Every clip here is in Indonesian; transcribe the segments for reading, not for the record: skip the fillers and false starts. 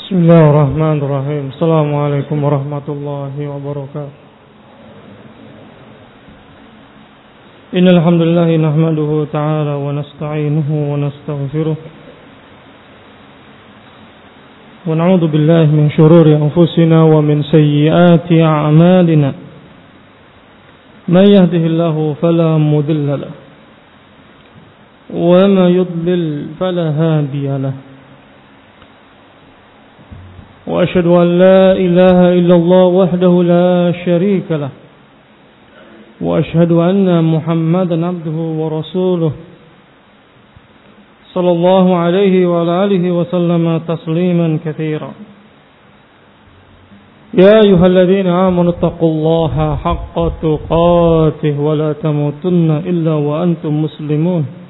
Bismillahirrahmanirrahim. Assalamualaikum warahmatullahi wabarakatuh. Innal hamdalillah nahmaduhu ta'ala wa nasta'inuhu wa nastaghfiruh. Wa na'udzu billahi min shururi anfusina wa min sayyiati a'malina. May yahdihillahu fala mudilla lahu wa may yudlil fala hadiya lahu. وأشهد أن لا إله إلا الله وحده لا شريك له وأشهد أن محمدا عبده ورسوله صلى الله عليه وعلى آله وسلم تسليما كثيرا. يا أيها الذين آمنوا اتقوا الله حق تقاته ولا تموتن إلا وأنتم مسلمون.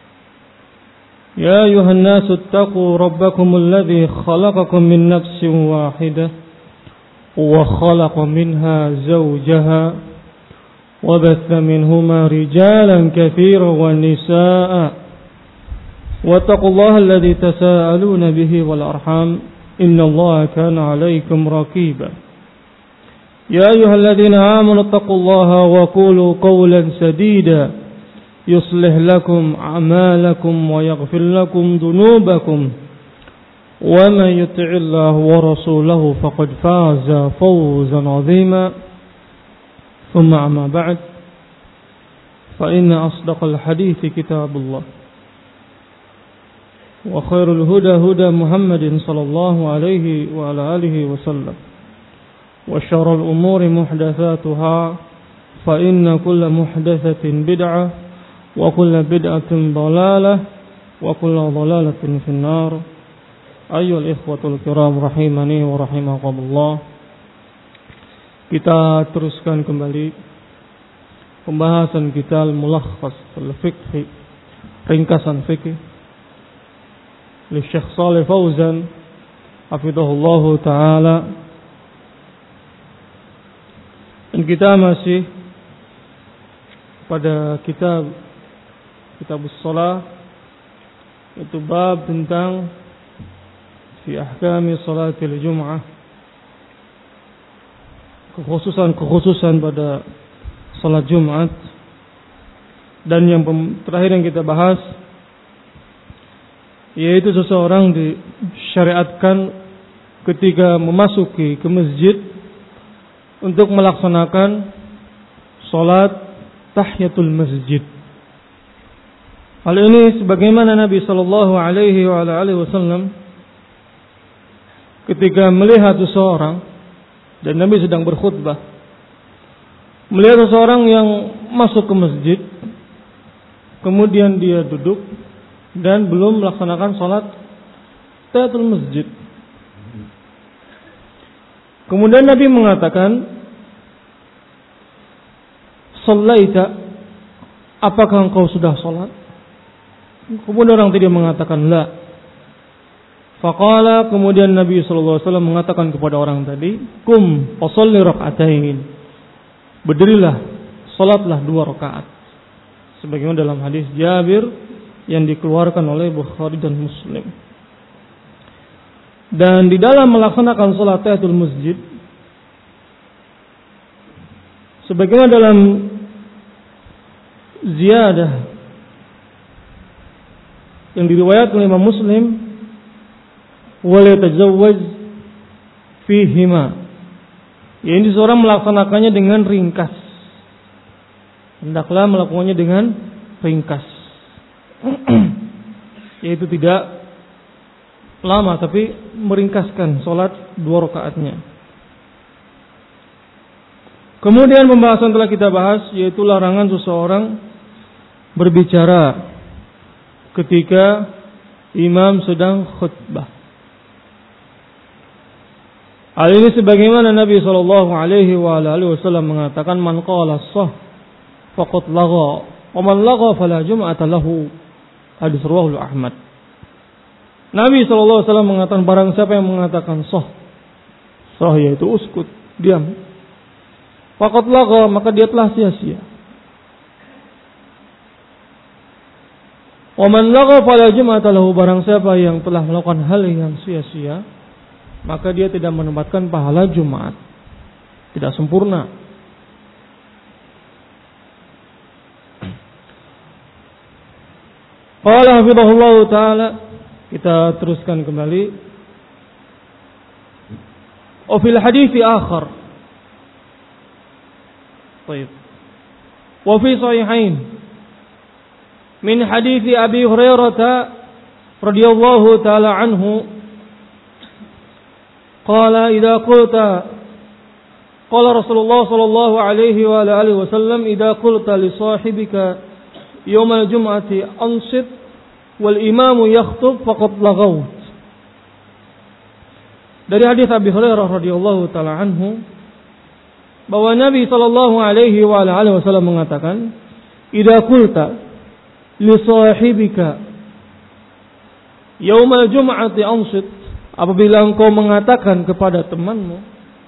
يا أيها الناس اتقوا ربكم الذي خلقكم من نفس واحدة وخلق منها زوجها وبث منهما رجالا كثيرا ونساء واتقوا الله الذي تساءلون به والأرحام إن الله كان عليكم رقيبا. يا أيها الذين آمنوا اتقوا الله وقولوا قولا سديدا يصلح لكم أعمالكم ويغفر لكم ذنوبكم ومن يطع الله ورسوله فقد فاز فوزا عظيما. ثم أما بعد فإن أصدق الحديث كتاب الله وخير الهدى هدى محمد صلى الله عليه وعلى آله وسلم وشر الأمور محدثاتها فإن كل محدثة بدعة وكل بدعة ضلالة وكل ضلالة في النار. أيها الإخوة الكرام rahimani wa rahimakumullah. Kita teruskan kembali pembahasan kita al-mulakhas al-fiqhi, ringkasan fikih li Syekh Shalih Fauzan hafizahullahu taala. Dan kita masih pada kitab Shalah, itu bab tentang fi ahkami salatil Jum'ah, kekhususan pada salat Jumat. Dan yang terakhir yang kita bahas yaitu seseorang disyariatkan ketika memasuki ke masjid untuk melaksanakan salat tahiyatul masjid. Hal ini sebagaimana Nabi sallallahu alaihi wasallam ketika melihat seseorang, dan Nabi sedang berkhutbah, melihat seseorang yang masuk ke masjid, kemudian dia duduk dan belum melaksanakan salat tahiyatul masjid. Kemudian Nabi mengatakan, "Shallaita, apakah engkau sudah salat?" Kemudian orang tadi mengatakan la. Faqala, kemudian Nabi sallallahu alaihi wasallam mengatakan kepada orang tadi, "Kum fashalli rak'atain." Berdirilah, salatlah 2 rakaat. Sebagaimana dalam hadis Jabir yang dikeluarkan oleh Bukhari dan Muslim. Dan di dalam melaksanakan salat tahiyatul masjid, sebagaimana dalam ziyadah yang diriwayatkan oleh Imam Muslim, wala tajawwaz fihima, yaitu seorang melaksanakannya dengan ringkas. Hendaklah melakukannya dengan ringkas. Yaitu tidak lama tapi meringkaskan salat 2 rakaatnya. Kemudian pembahasan telah kita bahas, yaitu larangan seseorang berbicara ketika imam sedang khutbah. Hal ini sebagaimana Nabi sallallahu alaihi wasallam mengatakan, "Man qala shah faqad lagha, wa man lagha fala jum'ata lahu." Hadis riwayat Ahmad. Nabi sallallahu alaihi wasallam mengatakan, barang siapa yang mengatakan shah yaitu uskut, diam, faqad lagha, maka dia telah sia-sia. Wa man lagha fala jum'ata lahu, barang siapa yang telah melakukan hal yang sia-sia, maka dia tidak menempatkan pahala Jumat. Tidak sempurna. Qala hafizahullah ta'ala, kita teruskan kembali. Wa fil hadits akhar. Baik. Wa fi sahihain min hadits Abi Hurairah radhiyallahu ta'ala anhu qala idza qulta qala Rasulullah sallallahu alaihi wa alihi wasallam idza qulta li sahibika يوم الجمعة أنصت والإمام يخطب فقد لغوت. Dari hadis Abi Hurairah radhiyallahu taala anhu bahwa Nabi sallallahu alaihi wa alihi wasallam mengatakan, "Idza qulta li sahibika yaumal jum'ati ansit," apabila engkau mengatakan kepada temanmu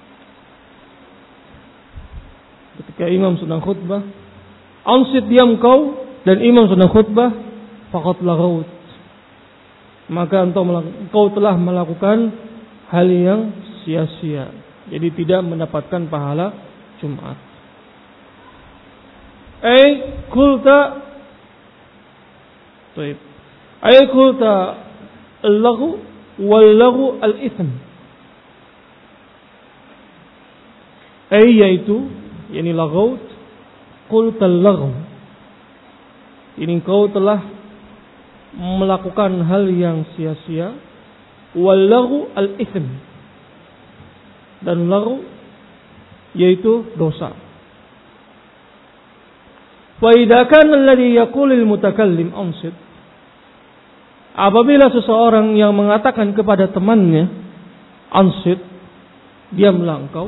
ketika imam sedang khutbah, ansit, diam kau, dan imam sedang khutbah, faqad laghaut, maka engkau telah melakukan hal yang sia-sia, jadi tidak mendapatkan pahala Jumat. Kulta al-laghu wal-laghu al-ithm, yaitu yani laghaut, kulta al-laghu, ini kau telah melakukan hal yang sia-sia, wal-laghu al-ithm, dan laghu yaitu dosa. Wa idza kana alladhi yaqulul mutakallim ansit, apabila seseorang yang mengatakan kepada temannya ansit, diamlah engkau,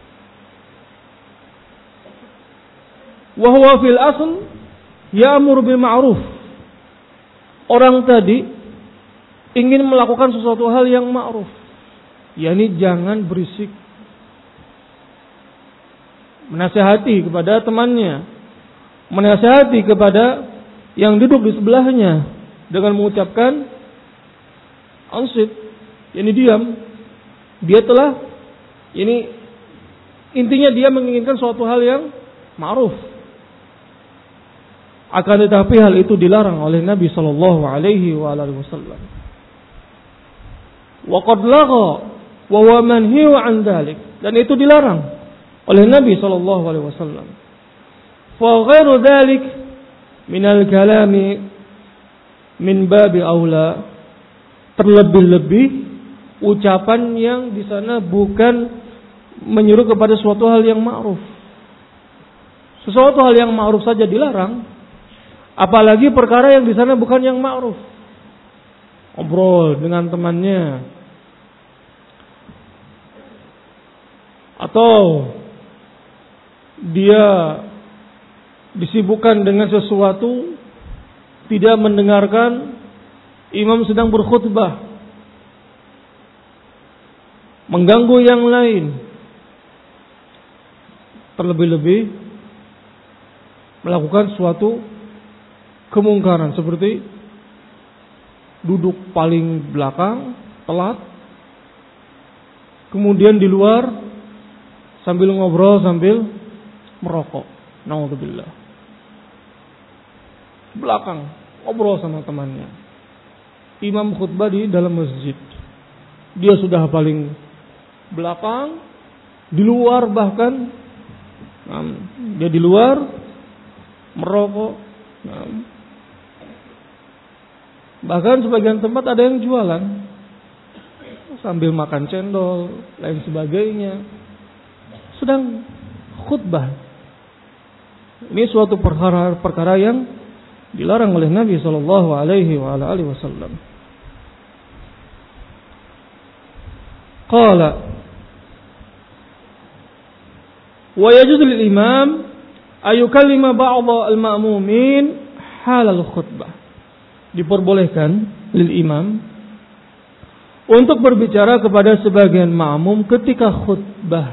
wa huwa fil asl ya'muru bil ma'ruf, orang tadi ingin melakukan sesuatu hal yang ma'ruf, yakni jangan berisik, menasihati kepada temannya, menasihati kepada yang duduk di sebelahnya dengan mengucapkan ansit, yakni diam. Dia telah, ini intinya dia menginginkan suatu hal yang ma'ruf. Akan tetapi hal itu dilarang oleh Nabi sallallahu alaihi wasallam. Wa qad lagha wa huwa manhiyu an dzalik, dan itu dilarang oleh Nabi sallallahu alaihi wasallam. Fa ghairu dzalik min al-kalami min babi aula, terlebih-lebih ucapan yang di sana bukan menyuruh kepada suatu hal yang ma'ruf. Sesuatu hal yang ma'ruf saja dilarang, apalagi perkara yang di sana bukan yang ma'ruf. Ngobrol dengan temannya, atau dia disibukkan dengan sesuatu, tidak mendengarkan imam sedang berkhutbah, mengganggu yang lain, terlebih-lebih melakukan suatu kemungkaran seperti duduk paling belakang, telat, kemudian di luar sambil ngobrol sambil merokok. Naudzubillah. Belakang ngobrol sama temannya. Imam khutbah di dalam masjid, dia sudah paling belakang, di luar bahkan, dia di luar merokok. Bahkan sebagian tempat ada yang jualan sambil makan cendol, lain sebagainya, sedang khutbah. Ini suatu perkara yang dilarang oleh Nabi sallallahu alaihi wasallam. Qala wa yajuzu lil imam ayukallima ba'd al-ma'mumin halal khutbah. Diperbolehkan lil imam untuk berbicara kepada sebagian makmum ketika khutbah.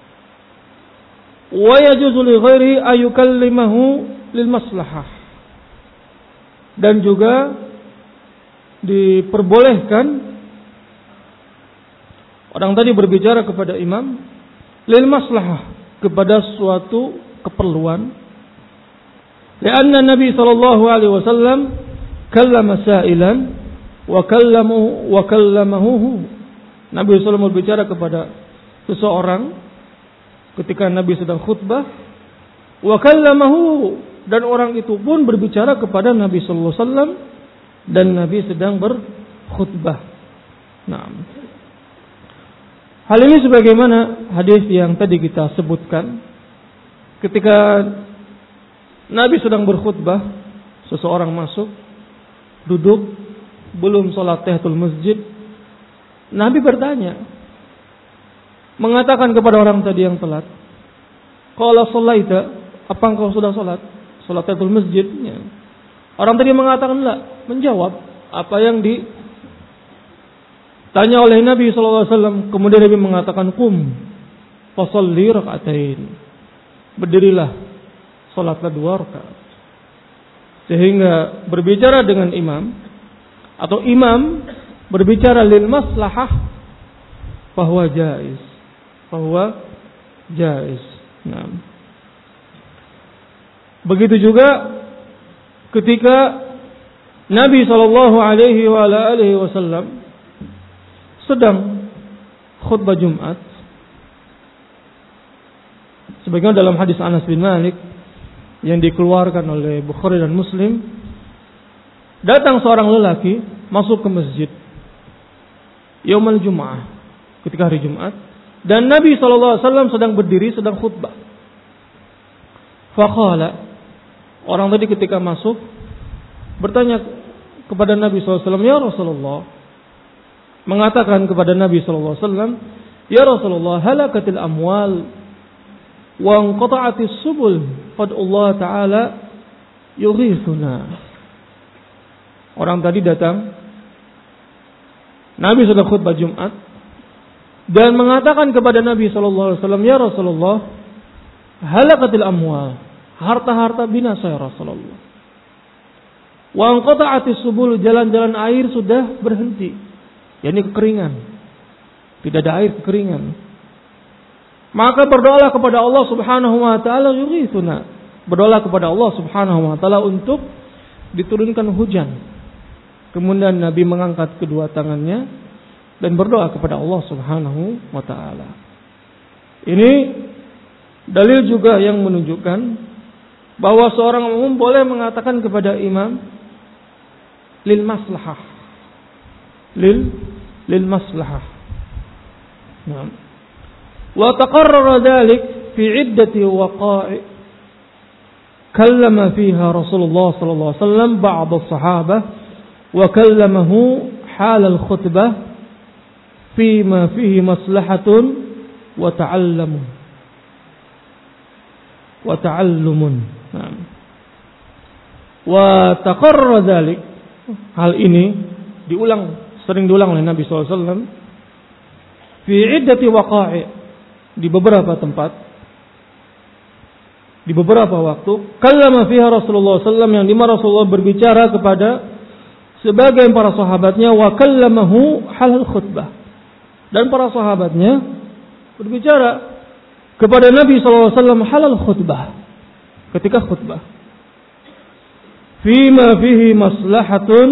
Wa yajuzu li ghairihi ayukallimahu lil maslahah. Dan juga diperbolehkan Orang tadi berbicara kepada imam lil maslahah, kepada suatu keperluan. Karena Nabi sallallahu alaihi wasallam kallama sa'ilan wa kallamahu. Nabi sallallahu berbicara kepada seseorang ketika Nabi sedang khutbah, wa kallamahu, dan orang itu pun berbicara kepada Nabi sallallahu alaihi wasallam dan Nabi sedang berkhutbah. Nah, hal ini sebagaimana hadis yang tadi kita sebutkan, ketika Nabi sedang berkhutbah, seseorang masuk, duduk, belum sholat tahiyatul masjid. Nabi bertanya, mengatakan kepada orang tadi yang telat, qala shallaita, apa engkau sudah sholat tahiyatul masjid? Orang tadi mengatakan la, menjawab apa yang ditanya oleh Nabi SAW. Kemudian Nabi mengatakan, qum fasalli raka'atain, berdirilah, salatlah 2 rakaat. Sehingga berbicara dengan imam, atau imam berbicara lil maslahah, bahwa jaiz. Nah, begitu juga ketika Nabi sallallahu alaihi wasallam sedang khutbah Jumat, sebagaimana dalam hadis Anas bin Malik yang dikeluarkan oleh Bukhari dan Muslim, datang seorang lelaki masuk ke masjid yaumul Jum'ah, ketika hari Jumat, dan Nabi SAW sedang berdiri, sedang khutbah. Faqala, orang tadi ketika masuk bertanya kepada Nabi SAW, ya Rasulullah, mengatakan kepada Nabi SAW, ya Rasulullah, halakatil amwal wa anqata'atis subul, qad Allah Ta'ala yughithuna. Orang tadi datang, Nabi sudah khutbah Jumat, dan mengatakan kepada Nabi SAW, ya Rasulullah, halakatil amwal, harta-harta binasa ya Rasulullah. Wa anqata'atis subul, jalan-jalan air sudah berhenti, yakni kekeringan, tidak ada air, kekeringan. Maka berdoalah kepada Allah Subhanahu wa taala, yughithuna, berdoalah kepada Allah Subhanahu wa taala untuk diturunkan hujan. Kemudian Nabi mengangkat kedua tangannya dan berdoa kepada Allah Subhanahu wa taala. Ini dalil juga yang menunjukkan bahwa seorang umum boleh mengatakan kepada imam lil maslahah. Lil maslahah. Nah. Wa taqarrara dzalik fi 'iddati waqa'i kallama fiha Rasulullah sallallahu alaihi wasallam ba'd as-sahabah wa kallamahu hal al-khutbah fima fihi maslahatun wa ta'allumun. Wa taqarrara dzalik, hal ini sering diulang oleh Nabi sallallahu alaihi wasallam fi 'iddati waqa'i, di beberapa tempat, di beberapa waktu. Kallama fiha Rasulullah SAW, yang dimana Rasulullah berbicara kepada sebagian para sahabatnya, wa kallamahu halal khutbah, dan para sahabatnya berbicara kepada Nabi SAW halal khutbah, ketika khutbah. Fima fihi maslahatun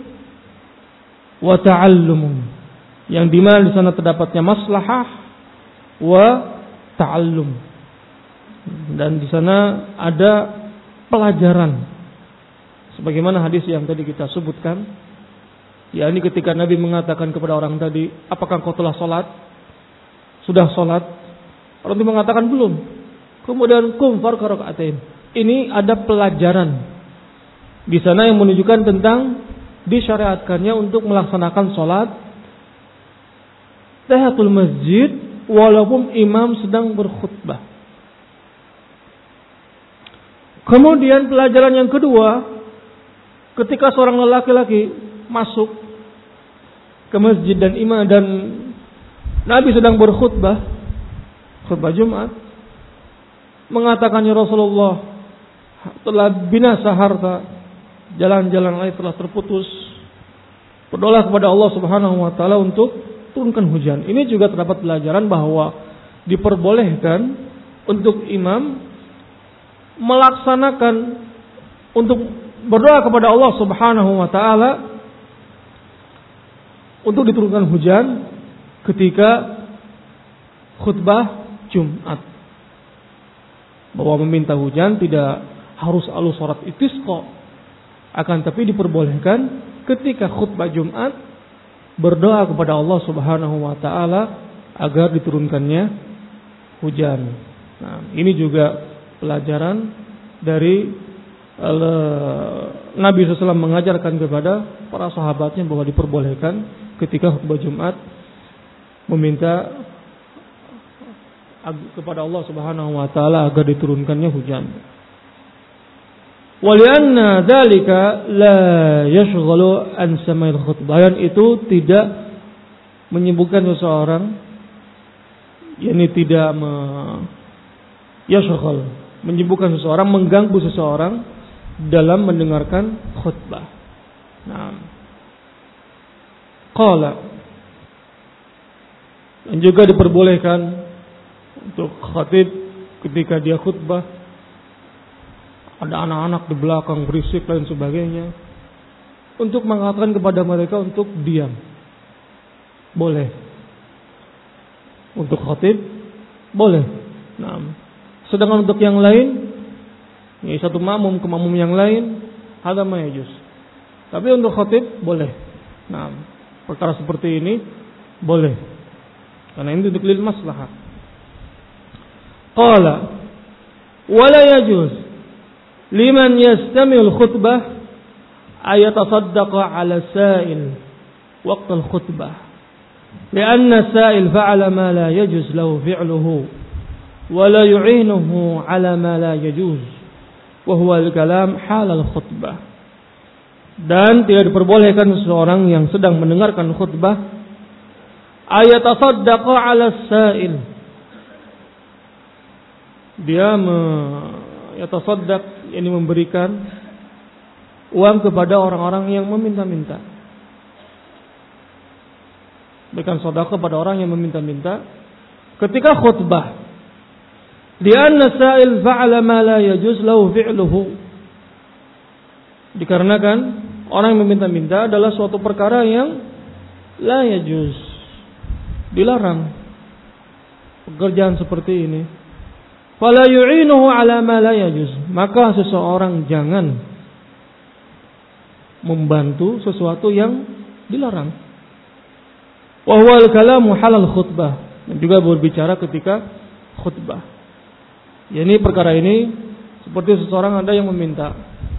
wa ta'allumun, yang dimana di sana terdapatnya maslahah wa ta'allum, dan di sana ada pelajaran, sebagaimana hadis yang tadi kita sebutkan, yakni ketika Nabi mengatakan kepada orang tadi, apakah kau telah sholat? Sudah sholat? Orang itu mengatakan belum. Kemudian qum farqa raka'atain. Ini ada pelajaran di sana yang menunjukkan tentang disyariatkannya untuk melaksanakan sholat tahiyatul masjid walaupun imam sedang berkhutbah. Kemudian pelajaran yang kedua, ketika seorang laki-laki masuk ke masjid dan imam dan Nabi sedang berkhutbah, khutbah Jumat, mengatakan, ya Rasulullah, telah binasa harta, jalan-jalan air telah terputus. Berdoalah kepada Allah Subhanahu wa taala untuk turunkan hujan. Ini juga terdapat pelajaran bahwa diperbolehkan untuk imam melaksanakan untuk berdoa kepada Allah Subhanahu wa taala untuk diturunkan hujan ketika khutbah Jumat. Bahwa meminta hujan tidak harus alus surat istisqa, akan tapi diperbolehkan ketika khutbah Jumat berdoa kepada Allah Subhanahu wa taala agar diturunkannya hujan. Nah, ini juga pelajaran dari Nabi SAW mengajarkan kepada para sahabatnya bahwa diperbolehkan ketika khutbah Jumat meminta kepada Allah Subhanahu wa taala agar diturunkannya hujan. Walianna dzalika la yashghalu an sama'il khutbah. Itu tidak menyibukkan seseorang, yakni tidak yashghal, menyibukkan seseorang, mengganggu seseorang dalam mendengarkan khutbah. Nah, qala, dan juga diperbolehkan untuk khatib ketika dia khutbah ada anak-anak di belakang berisik dan sebagainya, untuk mengatakan kepada mereka untuk diam. Boleh. Untuk khatib boleh. Nah, sedangkan untuk yang lain, ya satu makmum ke makmum yang lain, hadza ma yajuz. Tapi untuk khatib boleh. Nah, perkara seperti ini boleh. Karena ini untuk lil maslahat. Qala wala yajuz liman yastami'ul khutbah ayatasaddaqa 'ala sa'il waqt al-khutbah li'anna sa'il fa'ala ma la yajuz lahu fi'luhu wa la yu'inuhu 'ala ma la yajuz wa huwa al-kalam hal al-khutbah. Dan tidak diperbolehkan seseorang yang sedang mendengarkan khutbah ayatasaddaqa 'ala sa'il, dia yatasaddaq, yakni memberikan uang kepada orang-orang yang meminta-minta. Berikan sedekah kepada orang yang meminta-minta ketika khutbah. Lianna sa'il fa'ala ma la yajuz lahu fi'luhu. Dikarenakan orang yang meminta-minta adalah suatu perkara yang la yajuz, dilarang pekerjaan seperti ini. Fala yu'inuhu 'ala ma la yajuz, maka seseorang jangan membantu sesuatu yang dilarang. Wa huwa al-kalamu halal khutbah, dan juga berbicara ketika khutbah. Yani perkara ini seperti seseorang ada yang meminta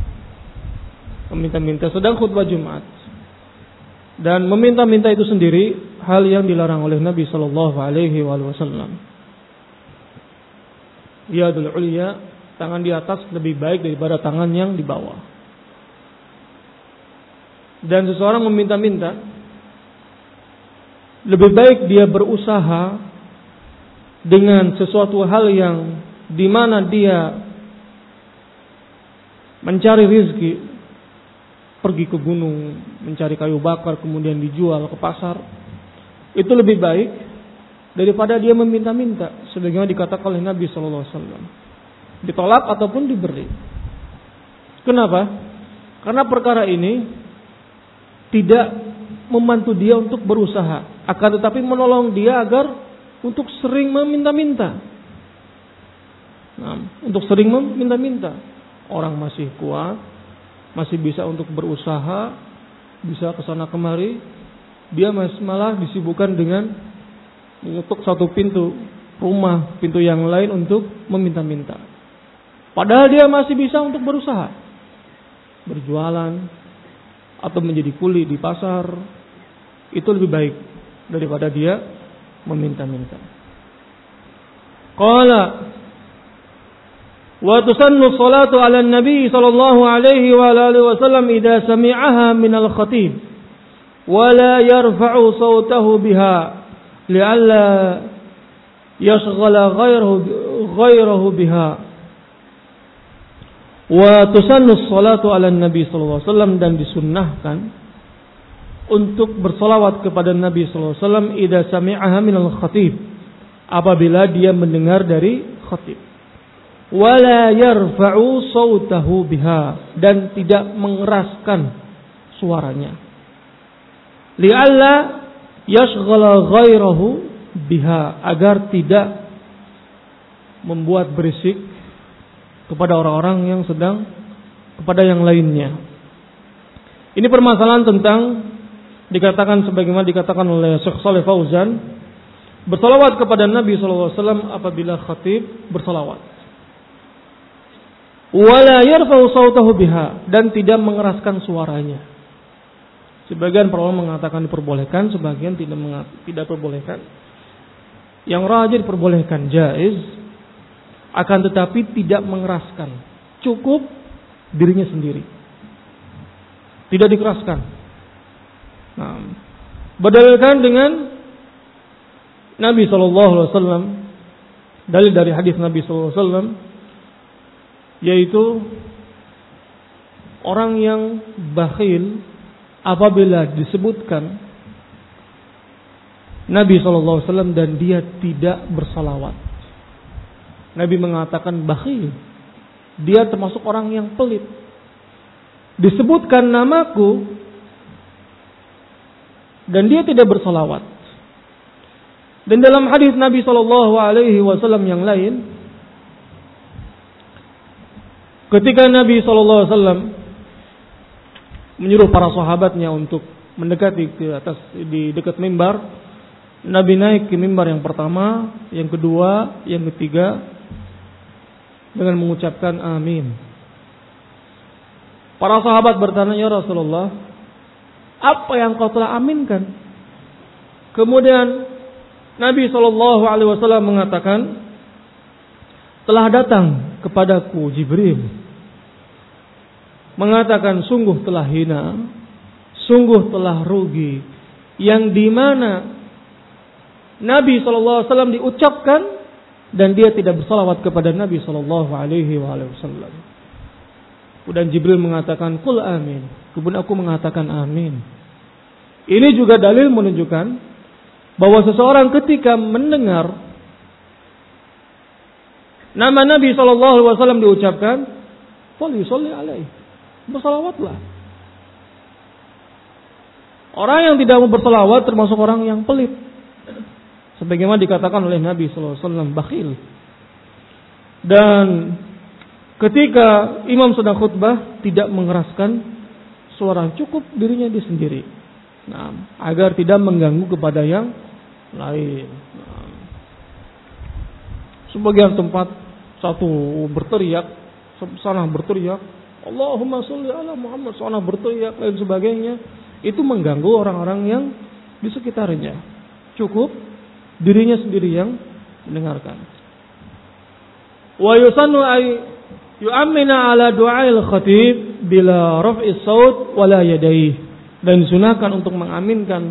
sedang khutbah Jumat, dan meminta-minta itu sendiri hal yang dilarang oleh Nabi sallallahu alaihi wasallam. Yadul ulya, tangan di atas lebih baik daripada tangan yang di bawah. Dan seseorang meminta-minta, lebih baik dia berusaha dengan sesuatu hal yang di mana dia mencari rezeki, pergi ke gunung mencari kayu bakar kemudian dijual ke pasar, itu lebih baik daripada dia meminta-minta, sebagaimana dikatakan oleh Nabi sallallahu alaihi wasallam. Ditolak ataupun diberi. Kenapa? Karena perkara ini tidak membantu dia untuk berusaha, akan tetapi menolong dia agar untuk sering meminta-minta. Nah, untuk sering meminta-minta. Orang masih kuat, masih bisa untuk berusaha, bisa kesana kemari, dia malah disibukkan dengan mengetuk satu pintu rumah, pintu yang lain untuk meminta-minta. Padahal dia masih bisa untuk berusaha, berjualan atau menjadi kuli di pasar. Itu lebih baik daripada dia meminta-minta. Qala wa tusannu salatu ala nabi sallallahu alaihi wa alihi wasallam idza sami'aha min al-khatib wa la yarfa'u sawtahu biha li'alla yashghala ghayrahu biha. Wa tusannu salatu ala nabi sallallahu alaihi wasallam, dan disunnahkan untuk bersolawat kepada Nabi sallallahu alaihi wasallam idza sami'aha minal khatib, apabila dia mendengar dari khatib. Wala yarfa'u sautahu biha, dan tidak mengeraskan suaranya. Li'alla yashghala ghairahu biha, agar tidak membuat berisik kepada orang-orang yang sedang, kepada yang lainnya. Ini permasalahan tentang dikatakan sebagaimana dikatakan oleh Syekh Shalih Fauzan, bersalawat kepada Nabi sallallahu alaihi wasallam apabila khatib bersalawat. Wala yarfa'u sautahu biha, dan tidak mengeraskan suaranya. Sebagian para ulama mengatakan diperbolehkan, sebagian tidak diperbolehkan. Yang rajih diperbolehkan, jaiz, akan tetapi tidak mengeraskan. Cukup dirinya sendiri, tidak dikeraskan. Nah, berdalilkan dengan Nabi SAW, dalil dari hadis Nabi SAW, yaitu orang yang bakhil apabila disebutkan Nabi SAW dan dia tidak bersalawat. Nabi mengatakan bakhil, dia termasuk orang yang pelit. Disebutkan namaku dan dia tidak bersalawat. Dan dalam hadis Nabi SAW yang lain, ketika Nabi SAW menyuruh para sahabatnya untuk mendekati ke atas, di dekat mimbar, Nabi naik ke mimbar yang pertama, yang kedua, yang ketiga, dengan mengucapkan amin. Para sahabat bertanya, ya Rasulullah, apa yang kau telah aminkan? Kemudian Nabi SAW mengatakan, telah datang kepadaku Jibril, mengatakan sungguh telah hina, sungguh telah rugi, yang dimana Nabi SAW diucapkan dan dia tidak bersalawat kepada Nabi SAW. Dan Jibril mengatakan qul amin, kemudian aku mengatakan amin. Ini juga dalil menunjukkan bahwa seseorang ketika mendengar nama Nabi SAW diucapkan, falyusalli alaihi, bersalawatlah. Orang yang tidak mau bersalawat termasuk orang yang pelit, sebagaimana dikatakan oleh Nabi SAW, bakhil. Dan ketika imam sedang khutbah tidak mengeraskan suara, cukup dirinya dia sendiri, agar tidak mengganggu kepada yang lain. Sebagian tempat satu berteriak, sana berteriak, Allahumma sholli ala Muhammad, sana berteriak dan sebagainya, itu mengganggu orang-orang yang di sekitarnya. Cukup dirinya sendiri yang mendengarkan. Wa yusannu ay yu'ammina ala du'ail khatib bila raf'is saut wala yadayhi, dan disunahkan untuk mengaminkan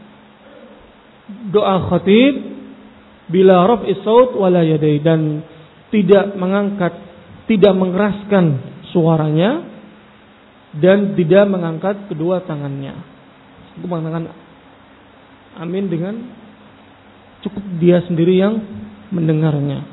doa khatib bila raf'is saut wala yadayhi, dan tidak mengangkat, tidak mengeraskan suaranya dan tidak mengangkat kedua tangannya. Itu mengatakan amin dengan cukup dia sendiri yang mendengarnya.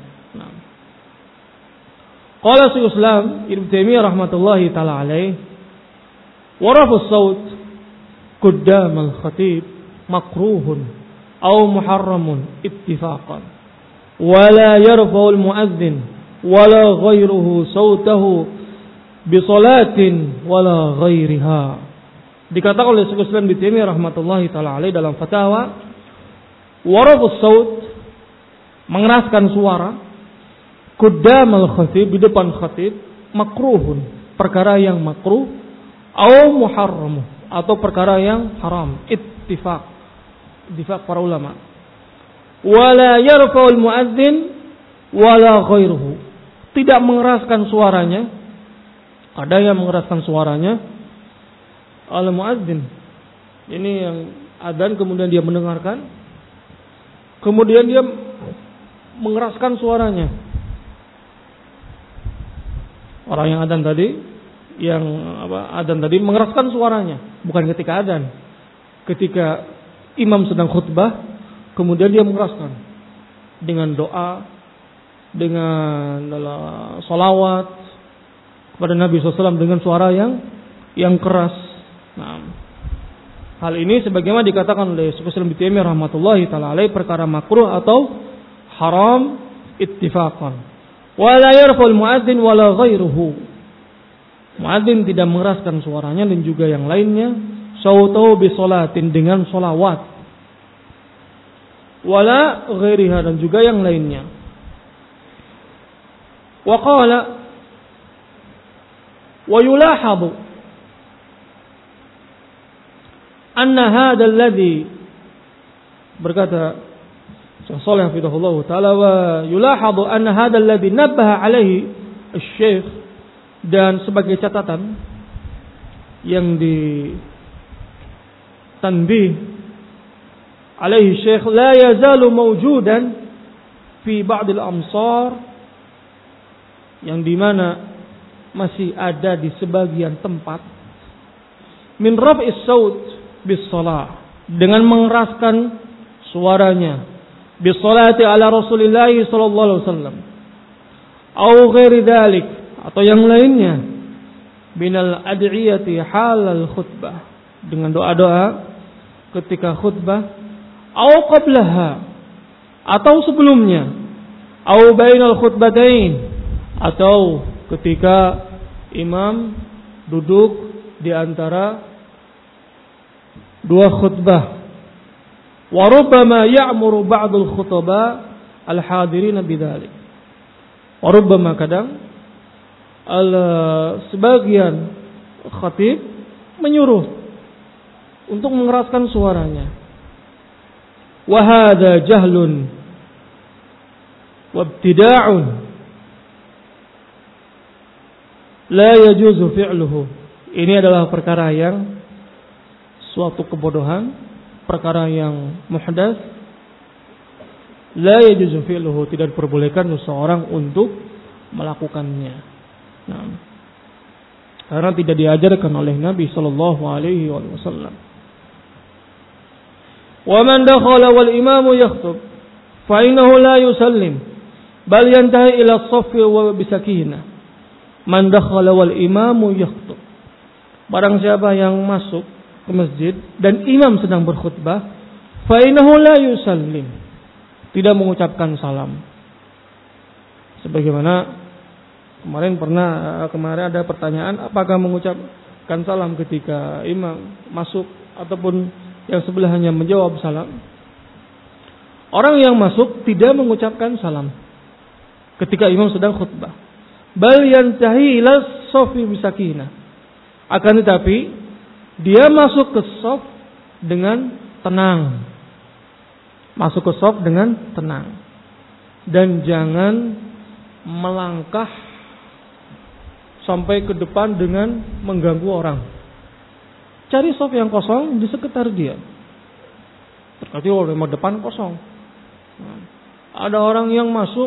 Qala Syekhul Islam Ibnu Taimiyah rahmatullahi taala alaih, wa raf'us saut qaddam al-khatib makruhun aw muharramun ittifaqan, wa la yarfa'u al-mu'adhdhin wa la ghayruhu sautahu bi salatin wa la ghayriha. Dikatakan oleh Syekhul Islam Ibnu Taimiyah rahmatullahi taala alaih dalam fatwa, warafus saut, mengeraskan suara, quddamal khatib, di depan khatib, makruhun, perkara yang makruh, au muharram, atau perkara yang haram, ittifaq para ulama. Wala yarfa'ul muadzin wala ghairuhu, tidak mengeraskan suaranya. Ada yang mengeraskan suaranya, al muadzin, ini yang adzan kemudian dia mendengarkan, kemudian dia mengeraskan suaranya. Orang yang adzan tadi, mengeraskan suaranya, bukan ketika adzan. ketika imam sedang khutbah, kemudian dia mengeraskan dengan doa, dengan salawat kepada Nabi SAW dengan suara yang keras. Nah, hal ini sebagaimana dikatakan oleh Syekh Islam Ibnu Taimiyah rahmatullahi taala alaihi perkara makruh atau haram ittifaqan. Wa la yarfa'ul muadzin wala ghairuhu. Muadzin tidak mengeraskan suaranya dan juga yang lainnya. Sautau bi sholatin dengan solawat. Wala ghairiha dan juga yang lainnya. Wa qala wa yulahadu anna hadha alladhi, berkata Syekh Shalih hafizahullah taala, wa yulahadu anna hadha alladhi nabbaha alaihi asy-syekh, dan sebagai catatan yang ditanbih alaihi syekh, la yazalu mawjudan fi ba'd al-amsar, yang dimana masih ada di sebagian tempat, min raf'is saut bis shalah, dengan mengeraskan suaranya bis salati ala Rasulillah sallallahu alaihi wasallam, au ghairi dzalik, atau yang lainnya, binal ad'iyati halal khutbah, dengan doa-doa ketika khutbah, au qablaha, atau sebelumnya, au bainal khutbatain, atau ketika imam duduk di antara dua khutbah. Wa rubbama ya'muru ba'dul khutaba al-hadirin bidzalik. Wa rubbama, kadang sebagian khatib menyuruh untuk mengeraskan suaranya. Wa hadza jahlun wa ibtida'un la yajuzu fi'luhu. Ini adalah perkara yang suatu kebodohan, perkara yang muhdats, la yajuzu fi'luhu, tidak diperbolehkan seseorang untuk melakukannya. Nah, karena tidak diajarkan oleh Nabi sallallahu alaihi wasallam. Wa man dakhala wal imamu yakhthub fa innahu la yusallim bal yantahi ila as-saff wa bisakinah. Man dakhala wal imamu yakhthub, barang siapa yang masuk ke masjid dan imam sedang berkhutbah, fa innahu la yusallim, tidak mengucapkan salam. Sebagaimana kemarin ada pertanyaan, apakah mengucapkan salam ketika imam masuk ataupun yang sebelahnya menjawab salam. Orang yang masuk tidak mengucapkan salam ketika imam sedang khutbah. Bal yantahi ila shafi bisakinah. Akan tetapi dia masuk ke shaf dengan tenang. Masuk ke shaf dengan tenang. Dan jangan melangkah sampai ke depan dengan mengganggu orang. Cari shaf yang kosong di sekitar dia. Berarti orang depan kosong. Ada orang yang masuk,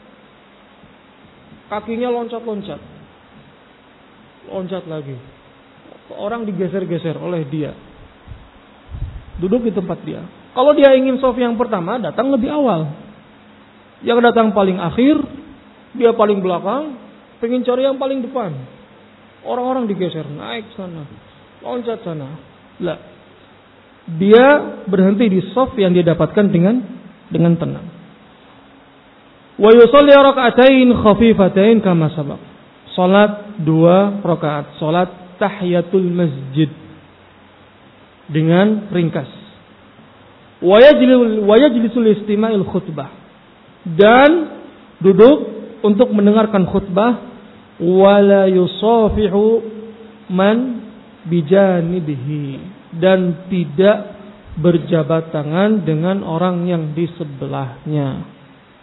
kakinya loncat-loncat, loncat lagi. Orang digeser-geser oleh dia. Duduk di tempat dia. Kalau dia ingin shaf yang pertama, datang lebih awal. Yang datang paling akhir, dia paling belakang, pengen cari yang paling depan. Orang-orang digeser, naik sana, loncat sana. Lah, dia berhenti di shaf yang dia dapatkan dengan tenang. Wa yusalli raka'atain khafifatain kama sabaq. Salat 2 rakaat, salat tahiyatul masjid dengan ringkas. Wa yajlisul istima'il khutbah, dan duduk untuk mendengarkan khutbah. Wala yusafihu man bijanibihi, dan tidak berjabat tangan dengan orang yang di sebelahnya.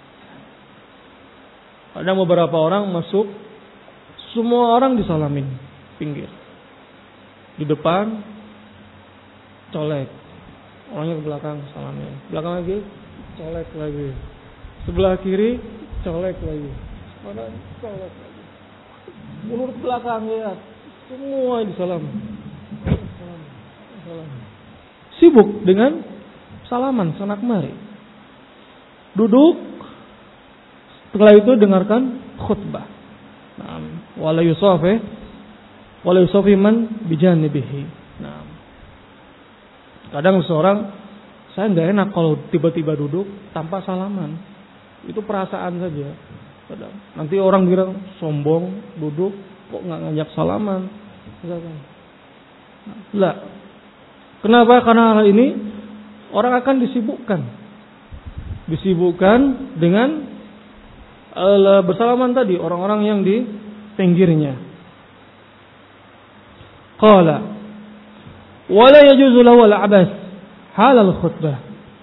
Ada beberapa orang masuk, semua orang disalamin, pinggir. Di depan colek, orangnya ke belakang salamin, belakang lagi colek lagi, sebelah kiri colek lagi, mana colek lagi, mundur ke belakang, ya semua disalam. sibuk dengan salaman sana kemari. Duduk, setelah itu dengarkan khutbah. Wala yusafi man bijanibihi. Kadang seorang, saya nggak enak kalau tiba-tiba duduk tanpa salaman. Itu perasaan saja. Nanti orang bilang sombong, duduk kok nggak ngajak salaman. Lah, kenapa? Karena hal ini orang akan disibukkan dengan bersalaman tadi orang-orang yang di pinggirnya. Qala wala yajuzu lahu al-'abas halal khutbah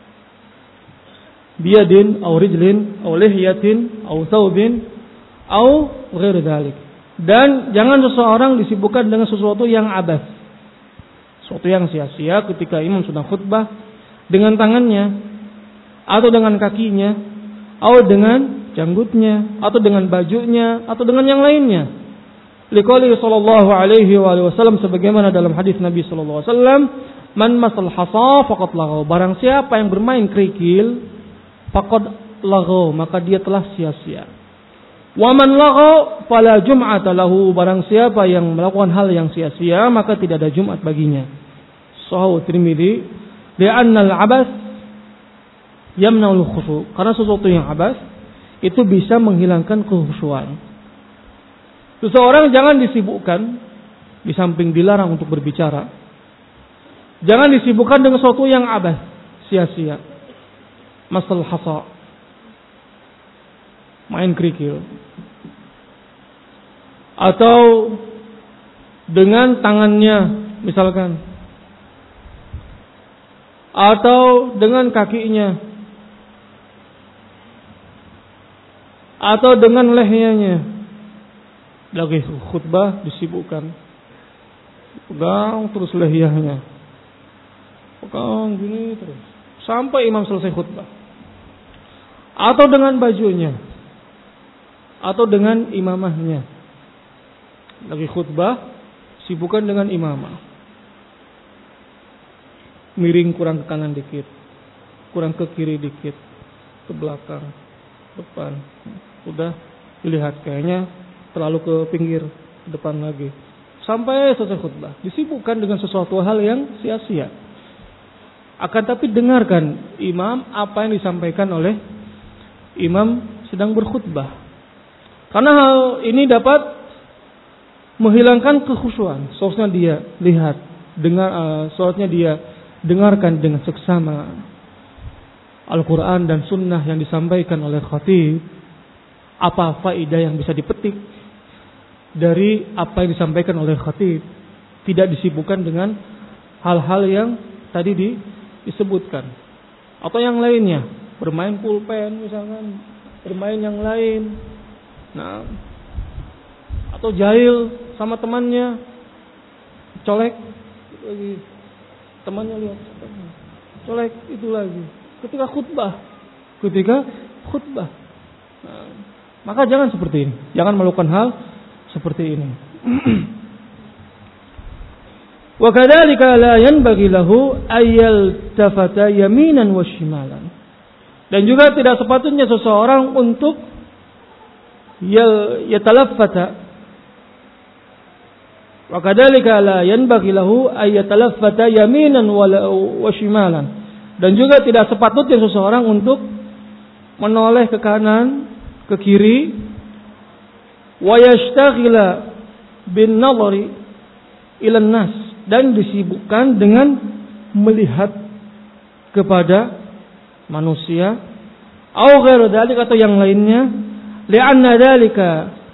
biyadin aw rijlin aw lihyatin aw thawbin aw ghair dzalik. Dan jangan seseorang disibukkan dengan sesuatu yang abas, sesuatu yang sia-sia ketika imam sedang khutbah, dengan tangannya atau dengan kakinya atau dengan janggutnya atau dengan bajunya atau dengan yang lainnya. Liqauli sallallahu alaihi wasallam, sebagaimana dalam hadis Nabi sallallahu alaihi wasallam, man masal hasa faqad laghaw, barang siapa yang bermain kerikil faqad laghaw, maka dia telah sia-sia. Wa man laghaw fala jum'ata lahu, barang siapa yang melakukan hal yang sia-sia maka tidak ada Jumat baginya. Sahih Tirmidzi, li'anna al-'abas yamna'ul khushu', karena sesuatu yang abas itu bisa menghilangkan kekhusyuan. Seseorang jangan disibukkan, di samping dilarang untuk berbicara, jangan disibukkan dengan sesuatu yang abas, sia-sia. Masal hasa, main kerikil, atau dengan tangannya misalkan, atau dengan kakinya, atau dengan lehernya. Lagi khutbah disibukkan, pegang terus lehernya, pegang gini terus sampai imam selesai khutbah. Atau dengan bajunya, atau dengan imamahnya. Lagi khutbah sibukkan dengan imamah, miring kurang ke kanan dikit, kurang ke kiri dikit, ke belakang, depan. Udah lihat kayaknya terlalu ke pinggir, ke depan lagi, sampai selesai khutbah. Disibukkan dengan sesuatu hal yang sia-sia. Akan tapi dengarkan imam apa yang disampaikan oleh imam sedang berkhutbah. Karena hal ini dapat menghilangkan kekhusyuan. Seharusnya dia lihat, dengar, seharusnya dia dengarkan dengan seksama Al-Quran dan Sunnah yang disampaikan oleh khatib. Apa faedah yang bisa dipetik dari apa yang disampaikan oleh khatib, tidak disibukkan dengan hal-hal yang tadi disebutkan atau yang lainnya, bermain pulpen misalkan, bermain yang lain, atau jahil sama temannya, colek lagi, temannya lihat colek itu lagi ketika khutbah. Maka jangan seperti ini, jangan melakukan hal seperti ini. Wa kadzalika la yanbaghi lahu ayyal tafata yaminan wa shimalan. Dan juga tidak sepatutnya seseorang untuk yatalaffata. Wa kadzalika la yanbaghi lahu ayyatalaffata yaminan wa shimalan. Dan juga tidak sepatutnya seseorang untuk menoleh ke kanan, ke kiri, wa yashtaghila bin nadhari ila nas, dan disibukkan dengan melihat kepada manusia, au ghairu dzalik, atau yang lainnya, li'anna dzalika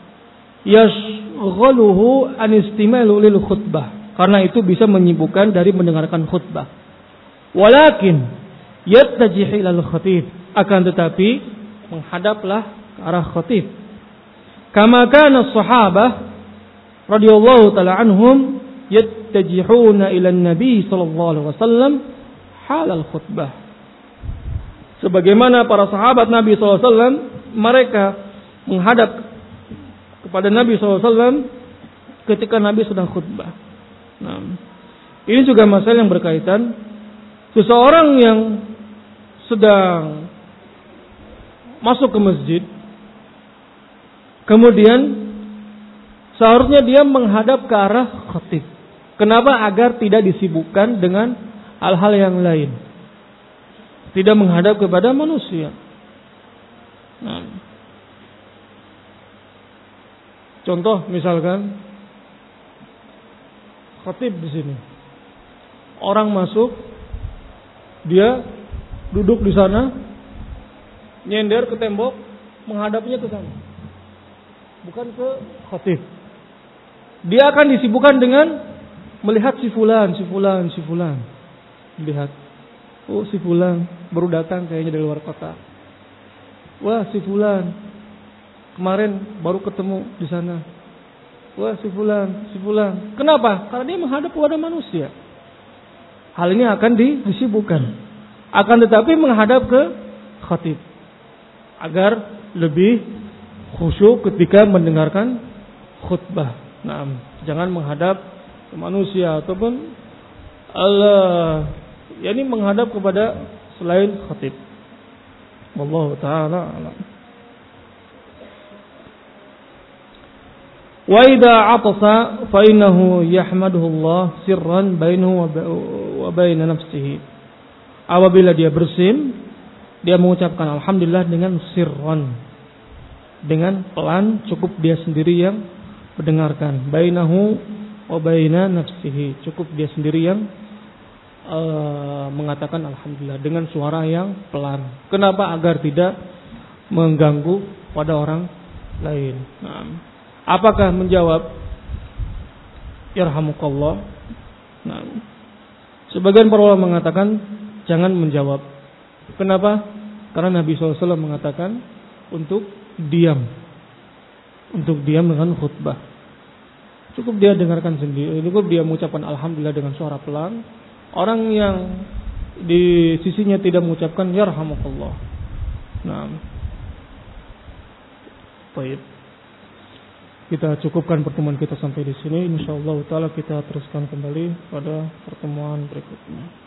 yashghaluhu an istimalu lil khutbah, karena itu bisa menyibukkan dari mendengarkan khutbah. Walakin yattajihu ilal khatib, akan tetapi menghadaplah ke arah khatib. Kama kana as-sahabah radhiyallahu ta'ala anhum yattajihuna ila an-nabi sallallahu alaihi wasallam halal khutbah. Sebagaimana para sahabat Nabi sallallahu alaihi wasallam, mereka menghadap kepada Nabi sallallahu alaihi wasallam ketika Nabi sedang khutbah. Nah, ini juga masalah yang berkaitan Seseorang yang sedang masuk ke masjid, kemudian seharusnya dia menghadap ke arah khatib. Kenapa? Agar tidak disibukkan dengan hal-hal yang lain. Tidak menghadap kepada manusia. Nah, contoh misalkan khatib di sini. Orang masuk, dia duduk di sana, nyender ke tembok, menghadapnya ke sana. Bukan ke khatib. Dia akan disibukkan dengan melihat si fulan. Lihat. Oh, si fulan baru datang kayaknya dari luar kota. Wah, si fulan kemarin baru ketemu di sana. Wah, si fulan. Kenapa? Karena dia menghadap kepada manusia. Hal ini akan disibukkan. Akan tetapi menghadap ke khatib. Agar lebih khusyuk ketika mendengarkan khutbah. Nah, jangan menghadap ke manusia ataupun Allah. Yani menghadap kepada selain khatib. Wallahu ta'ala a'lam. Wa idza 'atasa fa innahu yahmaduhu Allah sirran bainahu wa bain nafsihi. Apabila dia bersin, dia mengucapkan alhamdulillah dengan sirran, dengan pelan, cukup dia sendiri yang mendengarkan. Bainahu wa baina nafsihi, cukup dia sendiri yang mengatakan alhamdulillah dengan suara yang pelan. Kenapa? Agar tidak mengganggu pada orang lain. Nah, apakah menjawab yarhamukallah? Nah, sebagian para ulama mengatakan jangan menjawab. Kenapa? Karena Nabi SAW mengatakan untuk diam dengan khutbah. Cukup dia dengarkan sendiri. Cukup dia mengucapkan alhamdulillah dengan suara pelan. Orang yang di sisinya tidak mengucapkan yarhamukallah. Nah, baik. Kita cukupkan pertemuan kita sampai di sini. Insyaallah taala kita teruskan kembali pada pertemuan berikutnya.